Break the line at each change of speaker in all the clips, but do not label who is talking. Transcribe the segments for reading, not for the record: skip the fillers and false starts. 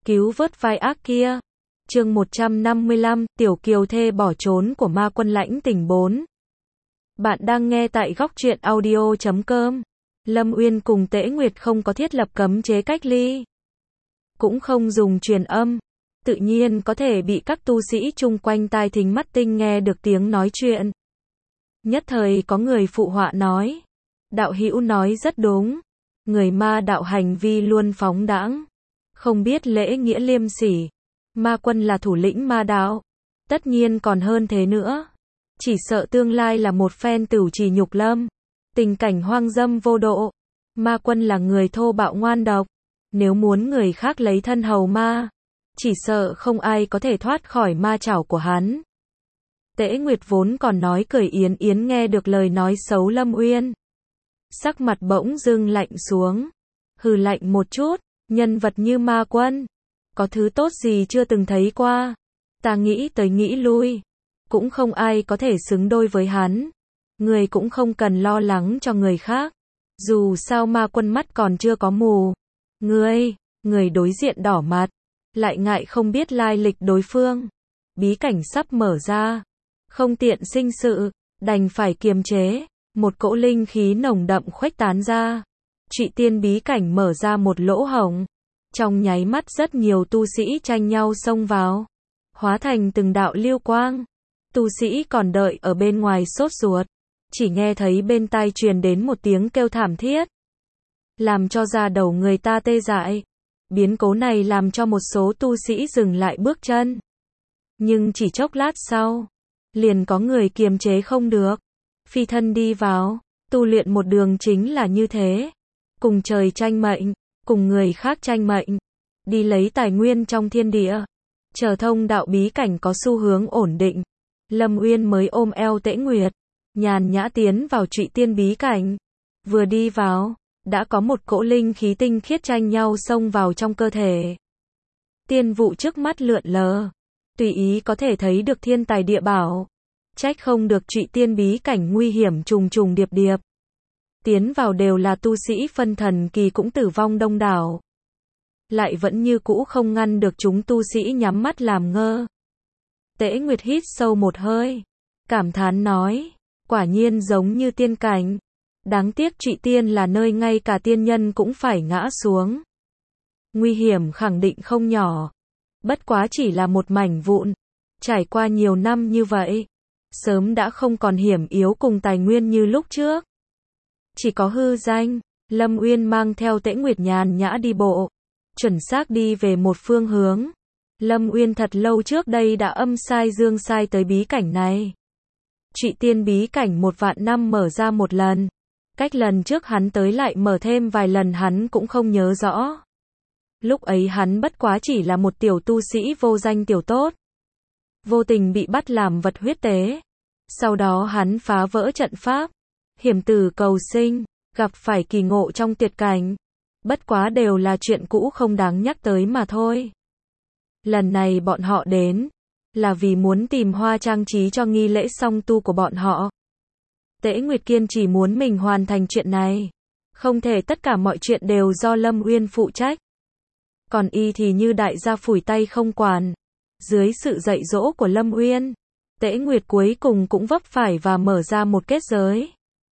cứu vớt vai ác kia. Chương 155, Tiểu Kiều Thê bỏ trốn của ma quân lãnh tình 4. Bạn đang nghe tại góc truyện audio.com. Lâm Uyên cùng Tễ Nguyệt không có thiết lập cấm chế cách ly, cũng không dùng truyền âm, tự nhiên có thể bị các tu sĩ chung quanh tai thính mắt tinh nghe được tiếng nói chuyện. Nhất thời có người phụ họa nói, đạo hữu nói rất đúng, người ma đạo hành vi luôn phóng đãng, không biết lễ nghĩa liêm sỉ. Ma quân là thủ lĩnh ma đạo, tất nhiên còn hơn thế nữa. Chỉ sợ tương lai là một phen tửu trì nhục lâm, tình cảnh hoang dâm vô độ. Ma quân là người thô bạo ngoan độc, nếu muốn người khác lấy thân hầu ma, chỉ sợ không ai có thể thoát khỏi ma chảo của hắn. Tễ Nguyệt vốn còn nói cười yến yến nghe được lời nói xấu Lâm Uyên, sắc mặt bỗng dưng lạnh xuống, hừ lạnh một chút, nhân vật như ma quân, có thứ tốt gì chưa từng thấy qua, ta nghĩ tới nghĩ lui, cũng không ai có thể xứng đôi với hắn, người cũng không cần lo lắng cho người khác, dù sao ma quân mắt còn chưa có mù. Người đối diện đỏ mặt, lại ngại không biết lai lịch đối phương, bí cảnh sắp mở ra, không tiện sinh sự, đành phải kiềm chế, một cỗ linh khí nồng đậm khuếch tán ra, Trụy Tiên bí cảnh mở ra một lỗ hổng, trong nháy mắt rất nhiều tu sĩ tranh nhau xông vào, hóa thành từng đạo lưu quang. Tu sĩ còn đợi ở bên ngoài sốt ruột, chỉ nghe thấy bên tai truyền đến một tiếng kêu thảm thiết, làm cho da đầu người ta tê dại. Biến cố này làm cho một số tu sĩ dừng lại bước chân, nhưng chỉ chốc lát sau, liền có người kiềm chế không được, phi thân đi vào. Tu luyện một đường chính là như thế, cùng trời tranh mệnh, cùng người khác tranh mệnh, đi lấy tài nguyên trong thiên địa, chờ thông đạo bí cảnh có xu hướng ổn định. Lâm Uyên mới ôm eo Tễ Nguyệt, nhàn nhã tiến vào Trụy Tiên bí cảnh. Vừa đi vào, đã có một cỗ linh khí tinh khiết tranh nhau xông vào trong cơ thể. Tiên vụ trước mắt lượn lờ, tùy ý có thể thấy được thiên tài địa bảo. Trách không được Trụy Tiên bí cảnh nguy hiểm trùng trùng điệp điệp. Tiến vào đều là tu sĩ phân thần kỳ cũng tử vong đông đảo. Lại vẫn như cũ không ngăn được chúng tu sĩ nhắm mắt làm ngơ. Tễ Nguyệt hít sâu một hơi, cảm thán nói, quả nhiên giống như tiên cảnh. Đáng tiếc Trụy Tiên là nơi ngay cả tiên nhân cũng phải ngã xuống. Nguy hiểm khẳng định không nhỏ. Bất quá chỉ là một mảnh vụn. Trải qua nhiều năm như vậy, sớm đã không còn hiểm yếu cùng tài nguyên như lúc trước. Chỉ có hư danh. Lâm Uyên mang theo Tễ Nguyệt nhàn nhã đi bộ, chuẩn xác đi về một phương hướng. Lâm Uyên thật lâu trước đây đã âm sai dương sai tới bí cảnh này. Trụy Tiên bí cảnh 1.000 năm mở ra một lần. Cách lần trước hắn tới lại mở thêm vài lần hắn cũng không nhớ rõ. Lúc ấy hắn bất quá chỉ là một tiểu tu sĩ vô danh tiểu tốt, vô tình bị bắt làm vật huyết tế. Sau đó hắn phá vỡ trận pháp, hiểm tử cầu sinh, gặp phải kỳ ngộ trong tuyệt cảnh. Bất quá đều là chuyện cũ không đáng nhắc tới mà thôi. Lần này bọn họ đến, là vì muốn tìm hoa trang trí cho nghi lễ song tu của bọn họ. Tễ Nguyệt kiên chỉ muốn mình hoàn thành chuyện này. Không thể tất cả mọi chuyện đều do Lâm Uyên phụ trách. Còn y thì như đại gia phủi tay không quản. Dưới sự dạy dỗ của Lâm Uyên, Tễ Nguyệt cuối cùng cũng vấp phải và mở ra một kết giới.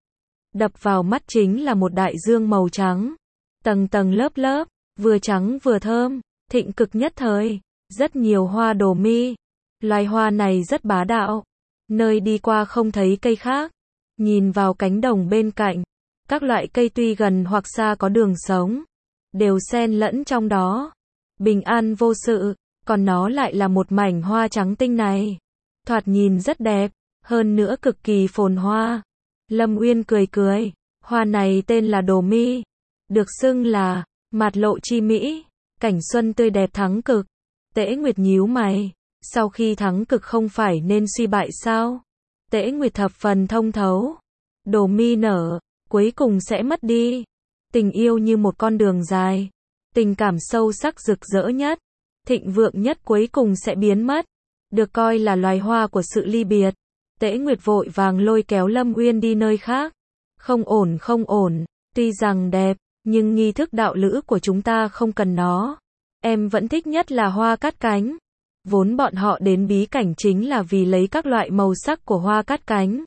Đập vào mắt chính là một đại dương màu trắng, tầng tầng lớp lớp, vừa trắng vừa thơm, thịnh cực nhất thời, rất nhiều hoa đồ mi. Loài hoa này rất bá đạo, nơi đi qua không thấy cây khác. Nhìn vào cánh đồng bên cạnh, các loại cây tuy gần hoặc xa có đường sống, đều xen lẫn trong đó, bình an vô sự, còn nó lại là một mảnh hoa trắng tinh này. Thoạt nhìn rất đẹp, hơn nữa cực kỳ phồn hoa. Lâm Uyên cười cười, hoa này tên là đồ mi, được xưng là mạt lộ chi mỹ, cảnh xuân tươi đẹp thắng cực. Tễ Nguyệt nhíu mày, sau khi thắng cực không phải nên suy bại sao? Tễ Nguyệt thập phần thông thấu. Đồ mi nở, cuối cùng sẽ mất đi. Tình yêu như một con đường dài, tình cảm sâu sắc rực rỡ nhất, thịnh vượng nhất cuối cùng sẽ biến mất, được coi là loài hoa của sự ly biệt. Tễ Nguyệt vội vàng lôi kéo Lâm Uyên đi nơi khác. Không ổn không ổn, tuy rằng đẹp, nhưng nghi thức đạo lữ của chúng ta không cần nó. em vẫn thích nhất là hoa cát cánh. Vốn bọn họ đến bí cảnh chính là vì lấy các loại màu sắc của hoa cát cánh.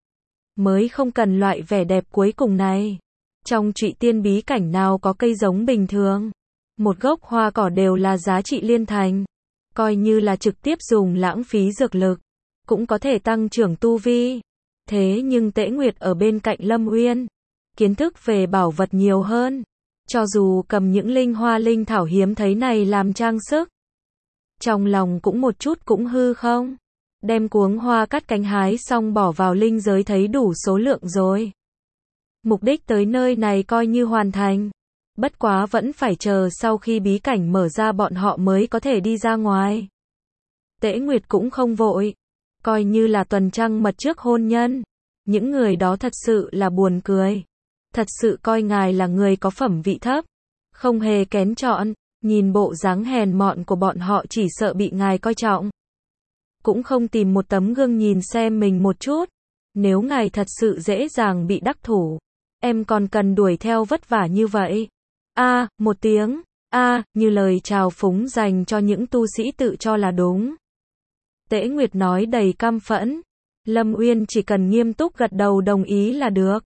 Mới không cần loại vẻ đẹp cuối cùng này. Trong Trụy Tiên bí cảnh nào có cây giống bình thường. Một gốc hoa cỏ đều là giá trị liên thành. Coi như là trực tiếp dùng lãng phí dược lực. Cũng có thể tăng trưởng tu vi. Thế nhưng Tễ Nguyệt ở bên cạnh Lâm Uyên. Kiến thức về bảo vật nhiều hơn. Cho dù cầm những linh hoa linh thảo hiếm thấy này làm trang sức. Trong lòng cũng một chút cũng hư không. Đem cuống hoa cát cánh hái xong bỏ vào linh giới thấy đủ số lượng rồi. Mục đích tới nơi này coi như hoàn thành. Bất quá vẫn phải chờ sau khi bí cảnh mở ra bọn họ mới có thể đi ra ngoài. Tễ Nguyệt cũng không vội. Coi như là tuần trăng mật trước hôn nhân. Những người đó thật sự là buồn cười. Thật sự coi ngài là người có phẩm vị thấp. Không hề kén chọn. Nhìn bộ dáng hèn mọn của bọn họ chỉ sợ bị ngài coi trọng. Cũng không tìm một tấm gương nhìn xem mình một chút. Nếu ngài thật sự dễ dàng bị đắc thủ. Em còn cần đuổi theo vất vả như vậy. Một tiếng. Như lời chào phúng dành cho những tu sĩ tự cho là đúng. Tễ Nguyệt nói đầy căm phẫn. Lâm Uyên chỉ cần nghiêm túc gật đầu đồng ý là được.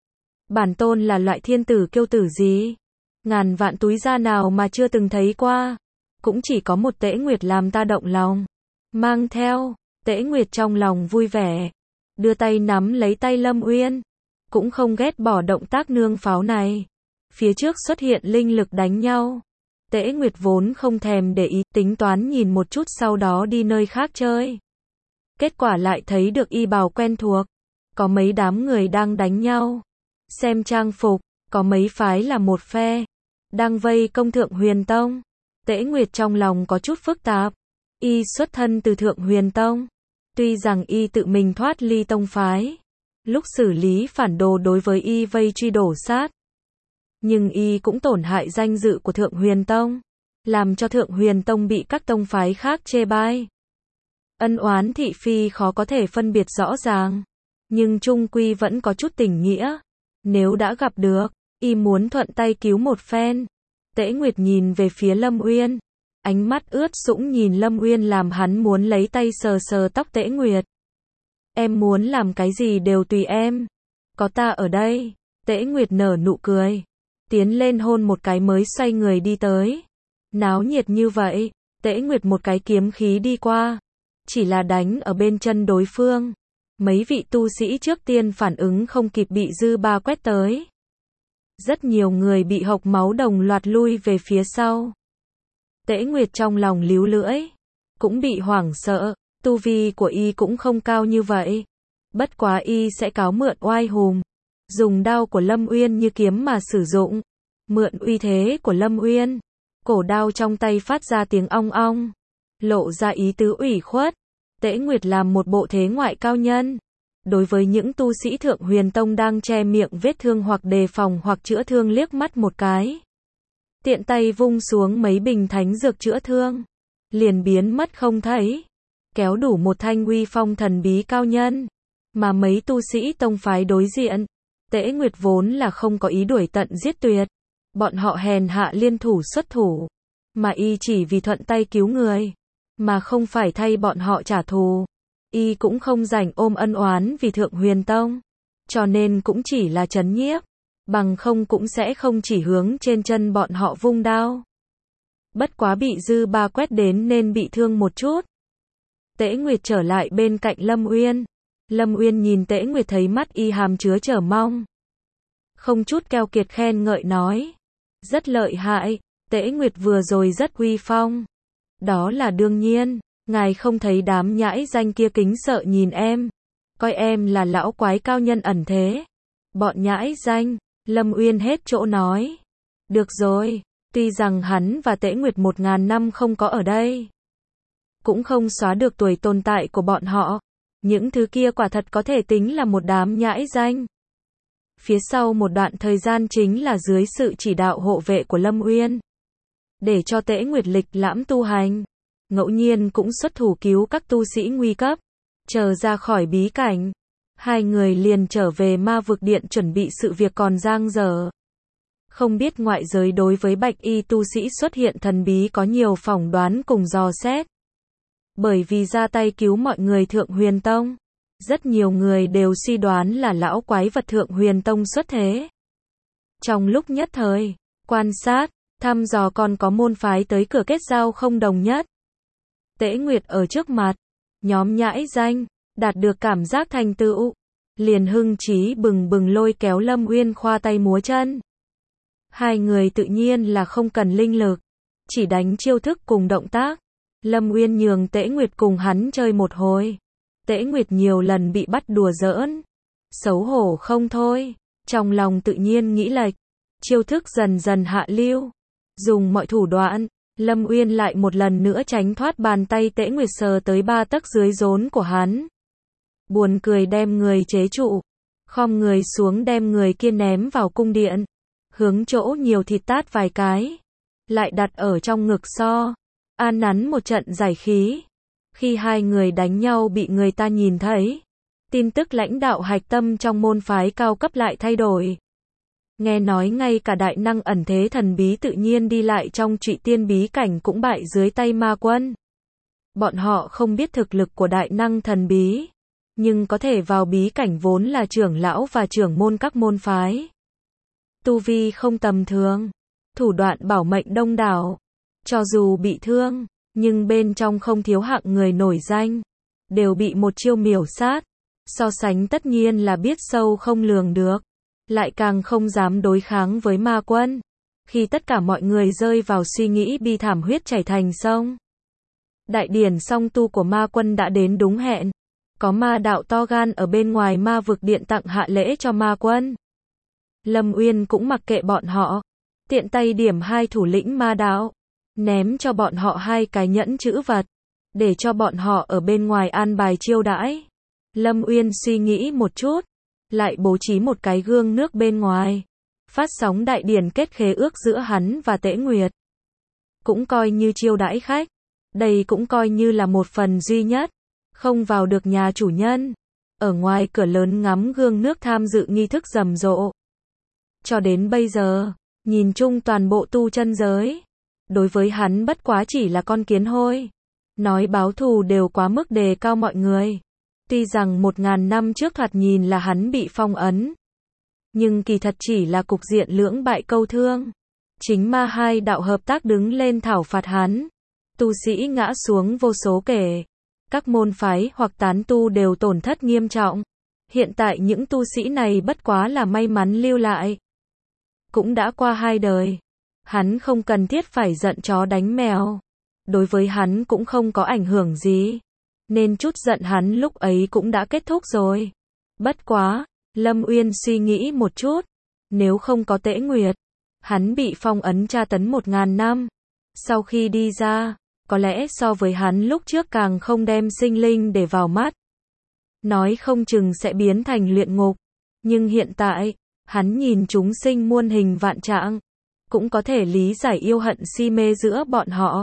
Bản tôn là loại thiên tử kiêu tử gì? Ngàn vạn túi da nào mà chưa từng thấy qua. Cũng chỉ có một Tễ Nguyệt làm ta động lòng. Mang theo, Tễ Nguyệt trong lòng vui vẻ. Đưa tay nắm lấy tay Lâm Uyên. Cũng không ghét bỏ động tác nương pháo này. Phía trước xuất hiện linh lực đánh nhau. Tễ Nguyệt vốn không thèm để ý, tính toán nhìn một chút sau đó đi nơi khác chơi. Kết quả lại thấy được y bào quen thuộc. Có mấy đám người đang đánh nhau. Xem trang phục, có mấy phái là một phe. Đang vây công Thượng Huyền Tông. Tễ Nguyệt trong lòng có chút phức tạp. Y xuất thân từ Thượng Huyền Tông. Tuy rằng y tự mình thoát ly tông phái. Lúc xử lý phản đồ đối với y vây truy đổ sát. Nhưng y cũng tổn hại danh dự của Thượng Huyền Tông. Làm cho Thượng Huyền Tông bị các tông phái khác chê bai. Ân oán thị phi khó có thể phân biệt rõ ràng. Nhưng chung quy vẫn có chút tình nghĩa. Nếu đã gặp được, y muốn thuận tay cứu một phen. Tễ Nguyệt nhìn về phía Lâm Uyên. Ánh mắt ướt sũng nhìn Lâm Uyên làm hắn muốn lấy tay sờ sờ tóc Tễ Nguyệt. Em muốn làm cái gì đều tùy em. Có ta ở đây. Tễ Nguyệt nở nụ cười. Tiến lên hôn một cái mới xoay người đi tới. Náo nhiệt như vậy. Tễ Nguyệt một cái kiếm khí đi qua. Chỉ là đánh ở bên chân đối phương. Mấy vị tu sĩ trước tiên phản ứng không kịp bị dư ba quét tới. Rất nhiều người bị hộc máu đồng loạt lui về phía sau. Tễ Nguyệt trong lòng líu lưỡi. Cũng bị hoảng sợ. Tu vi của y cũng không cao như vậy. Bất quá y sẽ cáo mượn oai hùng. Dùng đao của Lâm Uyên như kiếm mà sử dụng. Mượn uy thế của Lâm Uyên. Cổ đao trong tay phát ra tiếng ong ong. Lộ ra ý tứ ủy khuất. Tễ Nguyệt làm một bộ thế ngoại cao nhân. Đối với những tu sĩ Thượng Huyền Tông đang che miệng vết thương hoặc đề phòng hoặc chữa thương liếc mắt một cái. Tiện tay vung xuống mấy bình thánh dược chữa thương. Liền biến mất không thấy. Kéo đủ một thanh uy phong thần bí cao nhân. Mà mấy tu sĩ tông phái đối diện. Tễ Nguyệt vốn là không có ý đuổi tận giết tuyệt. Bọn họ hèn hạ liên thủ xuất thủ. Mà y chỉ vì thuận tay cứu người. Mà không phải thay bọn họ trả thù. Y cũng không rảnh ôm ân oán vì Thượng Huyền Tông. Cho nên cũng chỉ là trấn nhiếp. Bằng không cũng sẽ không chỉ hướng trên chân bọn họ vung đao. Bất quá bị dư ba quét đến nên bị thương một chút. Tễ Nguyệt trở lại bên cạnh Lâm Uyên. Lâm Uyên nhìn Tễ Nguyệt thấy mắt y hàm chứa chờ mong. Không chút keo kiệt khen ngợi nói. Rất lợi hại, Tễ Nguyệt vừa rồi rất uy phong. Đó là đương nhiên, ngài không thấy đám nhãi danh kia kính sợ nhìn em. Coi em là lão quái cao nhân ẩn thế. Bọn nhãi danh, Lâm Uyên hết chỗ nói. Được rồi, tuy rằng hắn và Tễ Nguyệt 1000 năm không có ở đây. Cũng không xóa được tuổi tồn tại của bọn họ. Những thứ kia quả thật có thể tính là một đám nhãi danh. Phía sau một đoạn thời gian chính là dưới sự chỉ đạo hộ vệ của Lâm Uyên. Để cho Tễ Nguyệt lịch lãm tu hành. Ngẫu nhiên cũng xuất thủ cứu các tu sĩ nguy cấp. Chờ ra khỏi bí cảnh. Hai người liền trở về ma vực điện chuẩn bị sự việc còn dang dở. Không biết ngoại giới đối với bạch y tu sĩ xuất hiện thần bí có nhiều phỏng đoán cùng dò xét. Bởi vì ra tay cứu mọi người Thượng Huyền Tông, rất nhiều người đều suy đoán là lão quái vật Thượng Huyền Tông xuất thế. Trong lúc nhất thời, quan sát, thăm dò còn có môn phái tới cửa kết giao không đồng nhất. Tễ Nguyệt ở trước mặt, nhóm nhãi danh, đạt được cảm giác thành tựu, liền hưng trí bừng bừng lôi kéo Lâm Uyên khoa tay múa chân. Hai người tự nhiên là không cần linh lực, chỉ đánh chiêu thức cùng động tác. Lâm Uyên nhường Tễ Nguyệt cùng hắn chơi một hồi. Tễ Nguyệt nhiều lần bị bắt đùa giỡn, xấu hổ không thôi, trong lòng tự nhiên nghĩ lệch, chiêu thức dần dần hạ lưu, dùng mọi thủ đoạn, Lâm Uyên lại một lần nữa tránh thoát bàn tay Tễ Nguyệt sờ tới 3 tấc dưới rốn của hắn. Buồn cười đem người chế trụ, khom người xuống đem người kia ném vào cung điện, hướng chỗ nhiều thịt tát vài cái, lại đặt ở trong ngực so, an nắn một trận giải khí. Khi hai người đánh nhau bị người ta nhìn thấy, tin tức lãnh đạo hạch tâm trong môn phái cao cấp lại thay đổi. Nghe nói ngay cả đại năng ẩn thế thần bí tự nhiên đi lại trong Trụy Tiên bí cảnh cũng bại dưới tay ma quân. Bọn họ không biết thực lực của đại năng thần bí, nhưng có thể vào bí cảnh vốn là trưởng lão và trưởng môn các môn phái. Tu vi không tầm thường, thủ đoạn bảo mệnh đông đảo, cho dù bị thương, nhưng bên trong không thiếu hạng người nổi danh, đều bị một chiêu miểu sát. So sánh tất nhiên là biết sâu không lường được, lại càng không dám đối kháng với ma quân. Khi tất cả mọi người rơi vào suy nghĩ bi thảm huyết chảy thành sông, đại điển song tu của ma quân đã đến đúng hẹn. Có ma đạo to gan ở bên ngoài ma vực điện tặng hạ lễ cho ma quân. Lâm Uyên cũng mặc kệ bọn họ, tiện tay điểm 2 thủ lĩnh ma đạo, ném cho bọn họ 2 cái nhẫn chữ vật, để cho bọn họ ở bên ngoài an bài chiêu đãi. Lâm Uyên suy nghĩ một chút, lại bố trí một cái gương nước bên ngoài, phát sóng đại điển kết khế ước giữa hắn và Tễ Nguyệt. Cũng coi như chiêu đãi khách, đây cũng coi như là một phần duy nhất, không vào được nhà chủ nhân, ở ngoài cửa lớn ngắm gương nước tham dự nghi thức rầm rộ. Cho đến bây giờ, nhìn chung toàn bộ tu chân giới, đối với hắn bất quá chỉ là con kiến hôi. Nói báo thù đều quá mức đề cao mọi người. Tuy rằng 1000 năm trước thoạt nhìn là hắn bị phong ấn, nhưng kỳ thật chỉ là cục diện lưỡng bại câu thương. Chính ma hai đạo hợp tác đứng lên thảo phạt hắn. Tu sĩ ngã xuống vô số kể. Các môn phái hoặc tán tu đều tổn thất nghiêm trọng. Hiện tại những tu sĩ này bất quá là may mắn lưu lại. Cũng đã qua 2 đời. Hắn không cần thiết phải giận chó đánh mèo. Đối với hắn cũng không có ảnh hưởng gì. Nên chút giận hắn lúc ấy cũng đã kết thúc rồi. Bất quá, Lâm Uyên suy nghĩ một chút. Nếu không có Tễ Nguyệt, hắn bị phong ấn tra tấn 1000 năm. Sau khi đi ra, có lẽ so với hắn lúc trước càng không đem sinh linh để vào mắt. Nói không chừng sẽ biến thành luyện ngục. Nhưng hiện tại, hắn nhìn chúng sinh muôn hình vạn trạng, cũng có thể lý giải yêu hận si mê giữa bọn họ.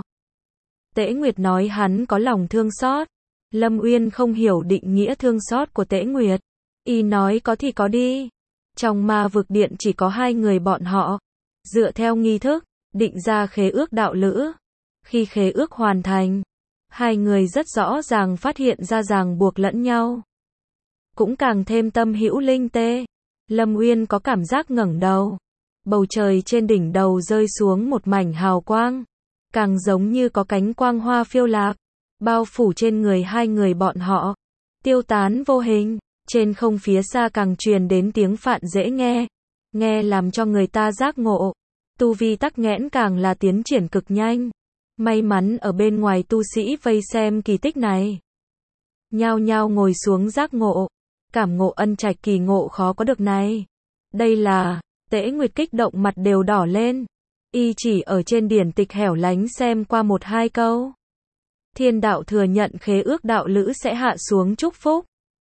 Tễ Nguyệt nói hắn có lòng thương xót. Lâm Uyên không hiểu định nghĩa thương xót của Tễ Nguyệt. Y nói có thì có đi. Trong ma vực điện chỉ có 2 người bọn họ. Dựa theo nghi thức, định ra khế ước đạo lữ. Khi khế ước hoàn thành, 2 người rất rõ ràng phát hiện ra ràng buộc lẫn nhau. Cũng càng thêm tâm hữu linh tê. Lâm Uyên có cảm giác ngẩng đầu. Bầu trời trên đỉnh đầu rơi xuống một mảnh hào quang. Càng giống như có cánh quang hoa phiêu lạc, bao phủ trên người 2 người bọn họ. Tiêu tán vô hình, trên không phía xa càng truyền đến tiếng phạn dễ nghe. Nghe làm cho người ta giác ngộ. Tu vi tắc nghẽn càng là tiến triển cực nhanh. May mắn ở bên ngoài tu sĩ vây xem kỳ tích này. Nhao nhao ngồi xuống giác ngộ. Cảm ngộ ân trạch kỳ ngộ khó có được này. Đây là, Tễ Nguyệt kích động mặt đều đỏ lên. Y chỉ ở trên điển tịch hẻo lánh xem qua 1-2 câu. Thiên đạo thừa nhận khế ước đạo lữ sẽ hạ xuống chúc phúc,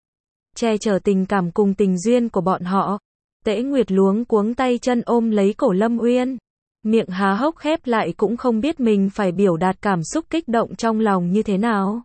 che chở tình cảm cùng tình duyên của bọn họ. Tễ Nguyệt luống cuống tay chân ôm lấy cổ Lâm Uyên. Miệng há hốc khép lại cũng không biết mình phải biểu đạt cảm xúc kích động trong lòng như thế nào.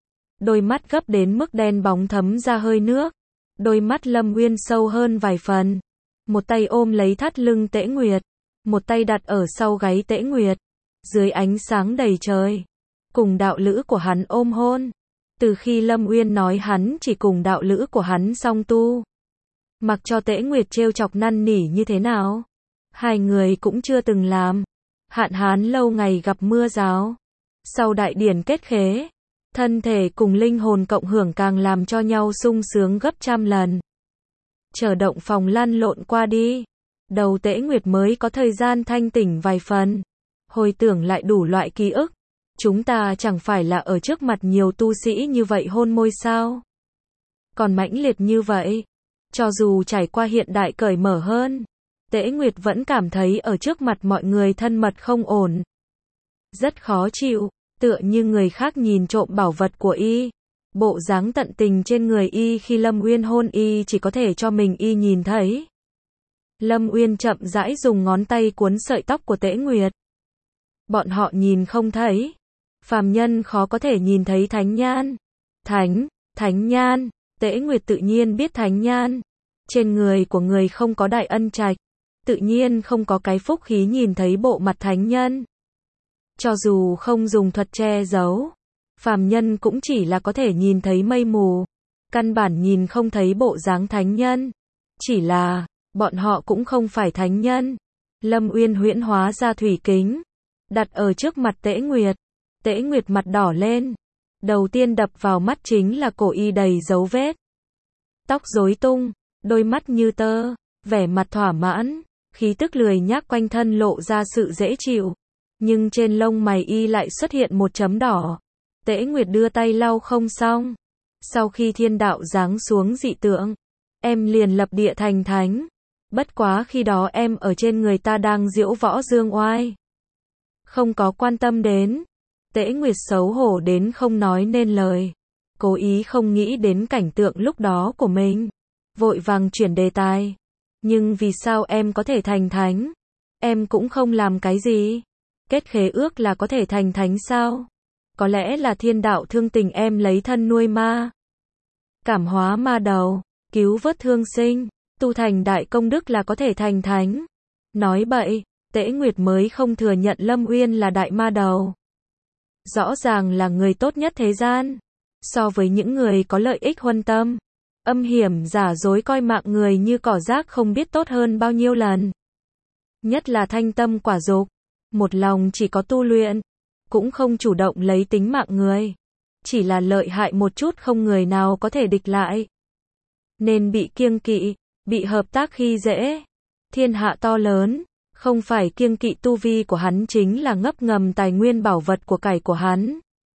Đôi mắt gấp đến mức đen bóng thấm ra hơi nước. Đôi mắt Lâm Uyên sâu hơn vài phần. Một tay ôm lấy thắt lưng Tễ Nguyệt. một tay đặt ở sau gáy Tễ Nguyệt, dưới ánh sáng đầy trời, cùng đạo lữ của hắn ôm hôn. Từ khi Lâm Uyên nói hắn chỉ cùng đạo lữ của hắn song tu, mặc cho Tễ Nguyệt trêu chọc năn nỉ như thế nào, hai người cũng chưa từng làm. Hạn hán lâu ngày gặp mưa rào, sau đại điển kết khế, thân thể cùng linh hồn cộng hưởng càng làm cho nhau sung sướng gấp trăm lần. Chờ động phòng lăn lộn qua đi, đầu Tễ Nguyệt mới có thời gian thanh tỉnh vài phần, hồi tưởng lại đủ loại ký ức. Chúng ta chẳng phải là ở trước mặt nhiều tu sĩ như vậy hôn môi sao? Còn mãnh liệt như vậy, cho dù trải qua hiện đại cởi mở hơn, Tễ Nguyệt vẫn cảm thấy ở trước mặt mọi người thân mật không ổn. Rất khó chịu, tựa như người khác nhìn trộm bảo vật của y. Bộ dáng tận tình trên người y khi Lâm Uyên hôn y chỉ có thể cho mình y nhìn thấy. Lâm Uyên chậm rãi dùng ngón tay cuốn sợi tóc của Tễ Nguyệt. Bọn họ nhìn không thấy. Phàm nhân khó có thể nhìn thấy thánh nhan. Thánh nhan, Tễ Nguyệt tự nhiên biết thánh nhan. Trên người của người không có đại ân trạch, tự nhiên không có cái phúc khí nhìn thấy bộ mặt thánh nhân. Cho dù không dùng thuật che giấu, phàm nhân cũng chỉ là có thể nhìn thấy mây mù, căn bản nhìn không thấy bộ dáng thánh nhân. Chỉ là, bọn họ cũng không phải thánh nhân. Lâm Uyên huyễn hóa ra thủy kính, đặt ở trước mặt Tễ Nguyệt. Tễ Nguyệt mặt đỏ lên. Đầu tiên đập vào mắt chính là cổ y đầy dấu vết. Tóc rối tung, đôi mắt như tơ, vẻ mặt thỏa mãn, khí tức lười nhác quanh thân lộ ra sự dễ chịu. Nhưng trên lông mày y lại xuất hiện một chấm đỏ. Tễ Nguyệt đưa tay lau không xong. Sau khi thiên đạo giáng xuống dị tượng, em liền lập địa thành thánh. Bất quá khi đó em ở trên người ta đang diễu võ dương oai, không có quan tâm đến. Tễ Nguyệt xấu hổ đến không nói nên lời, cố ý không nghĩ đến cảnh tượng lúc đó của mình, vội vàng chuyển đề tài. Nhưng vì sao em có thể thành thánh? Em cũng không làm cái gì. Kết khế ước là có thể thành thánh sao? Có lẽ là thiên đạo thương tình em lấy thân nuôi ma, cảm hóa ma đầu, cứu vớt thương sinh, tu thành đại công đức là có thể thành thánh. Nói bậy, Tễ Nguyệt mới không thừa nhận Lâm Uyên là đại ma đầu. Rõ ràng là người tốt nhất thế gian. So với những người có lợi ích huân tâm, âm hiểm giả dối coi mạng người như cỏ rác không biết tốt hơn bao nhiêu lần. Nhất là thanh tâm quả dục, một lòng chỉ có tu luyện, cũng không chủ động lấy tính mạng người. Chỉ là lợi hại một chút không người nào có thể địch lại. Nên bị kiêng kỵ, bị hợp tác khi dễ. Thiên hạ to lớn, không phải kiêng kỵ tu vi của hắn chính là ngấp ngầm tài nguyên bảo vật của cải của hắn.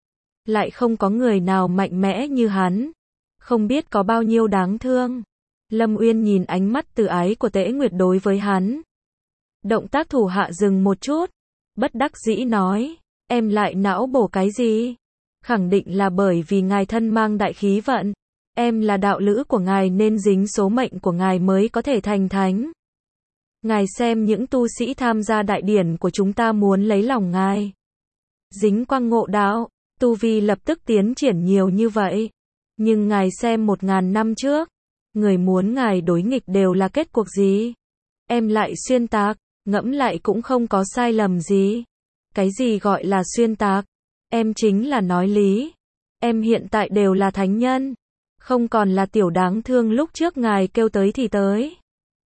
Lại không có người nào mạnh mẽ như hắn. Không biết có bao nhiêu đáng thương. Lâm Uyên nhìn ánh mắt từ ái của Tễ Nguyệt đối với hắn. Động tác thủ hạ dừng một chút. Bất đắc dĩ nói, em lại não bổ cái gì? Khẳng định là bởi vì ngài thân mang đại khí vận. Em là đạo lữ của ngài nên dính số mệnh của ngài mới có thể thành thánh. Ngài xem những tu sĩ tham gia đại điển của chúng ta muốn lấy lòng ngài. Dính quang ngộ đạo, tu vi lập tức tiến triển nhiều như vậy. Nhưng ngài xem 1000 năm trước, người muốn ngài đối nghịch đều là kết cuộc gì? Em lại xuyên tạc, ngẫm lại cũng không có sai lầm gì. Cái gì gọi là xuyên tạc? Em chính là nói lý. Em hiện tại đều là thánh nhân, không còn là tiểu đáng thương lúc trước ngài kêu tới thì tới,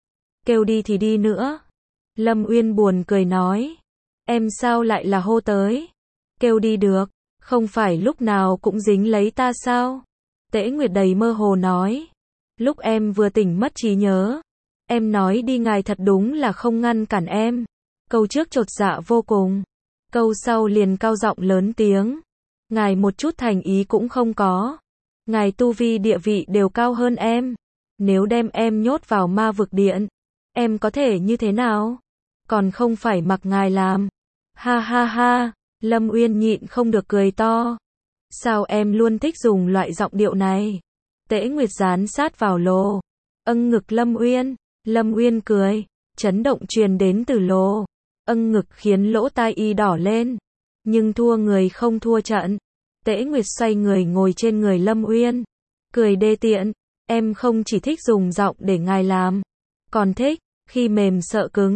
kêu đi thì đi nữa. Lâm Uyên buồn cười nói, em sao lại là hô tới, kêu đi được, không phải lúc nào cũng dính lấy ta sao? Tễ Nguyệt đầy mơ hồ nói, lúc em vừa tỉnh mất trí nhớ, em nói đi ngài thật đúng là không ngăn cản em. Câu trước chột dạ vô cùng, câu sau liền cao giọng lớn tiếng, ngài một chút thành ý cũng không có. Ngài tu vi địa vị đều cao hơn em. Nếu đem em nhốt vào ma vực điện, em có thể như thế nào? Còn không phải mặc ngài làm. Ha ha ha, Lâm Uyên nhịn không được cười to. Sao em luôn thích dùng loại giọng điệu này? Tễ Nguyệt dán sát vào lồ, ngực Lâm Uyên. Lâm Uyên cười, chấn động truyền đến từ lồ, ngực khiến lỗ tai y đỏ lên. Nhưng thua người không thua trận. Tễ Nguyệt xoay người ngồi trên người Lâm Uyên, cười đê tiện, em không chỉ thích dùng giọng để ngài làm, còn thích khi mềm sợ cứng,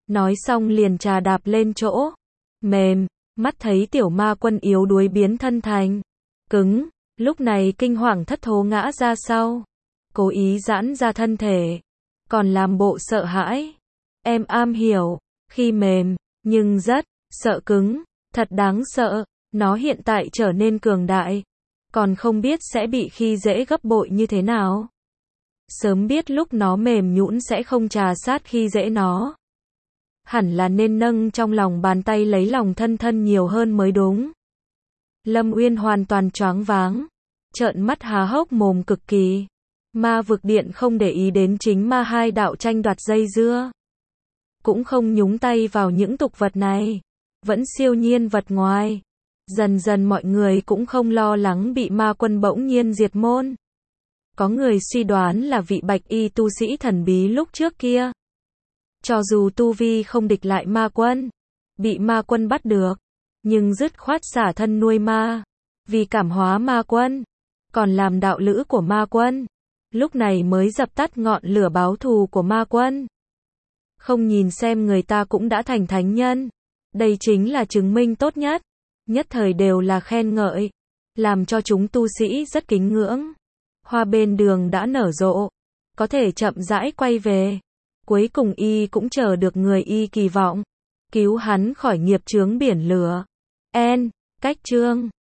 Nói xong liền trà đạp lên chỗ mềm, mắt thấy tiểu ma quân yếu đuối biến thân thành cứng, lúc này kinh hoàng thất thố ngã ra sau, cố ý giãn ra thân thể, còn làm bộ sợ hãi. Em am hiểu, khi mềm, nhưng rất sợ cứng, thật đáng sợ, nó hiện tại trở nên cường đại, còn không biết sẽ bị khi dễ gấp bội như thế nào. Sớm biết lúc nó mềm nhũn sẽ không trà sát khi dễ nó. Hẳn là nên nâng trong lòng bàn tay lấy lòng thân thân nhiều hơn mới đúng. Lâm Uyên hoàn toàn choáng váng, trợn mắt há hốc mồm cực kỳ. Ma vực điện không để ý đến chính ma hai đạo tranh đoạt dây dưa, cũng không nhúng tay vào những tục vật này, vẫn siêu nhiên vật ngoài. Dần dần mọi người cũng không lo lắng bị ma quân bỗng nhiên diệt môn. Có người suy đoán là vị bạch y tu sĩ thần bí lúc trước kia, cho dù tu vi không địch lại ma quân, bị ma quân bắt được, nhưng dứt khoát xả thân nuôi ma, vì cảm hóa ma quân, còn làm đạo lữ của ma quân, lúc này mới dập tắt ngọn lửa báo thù của ma quân. Không nhìn xem người ta cũng đã thành thánh nhân, đây chính là chứng minh tốt nhất, nhất thời đều là khen ngợi, làm cho chúng tu sĩ rất kính ngưỡng. Hoa bên đường đã nở rộ, có thể chậm rãi quay về. Cuối cùng y cũng chờ được người y kỳ vọng, cứu hắn khỏi nghiệp chướng biển lửa. Cách chương